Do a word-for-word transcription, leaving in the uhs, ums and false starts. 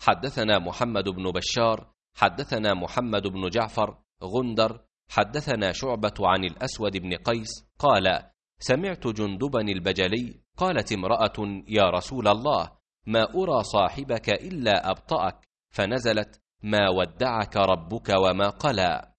حدثنا محمد بن بشار حدثنا محمد بن جعفر غندر حدثنا شعبة عن الأسود بن قيس قال: سمعت جندبا البجلي قالت امرأة: يا رسول الله، ما أرى صاحبك إلا أبطأك، فنزلت: ما ودعك ربك وما قلى.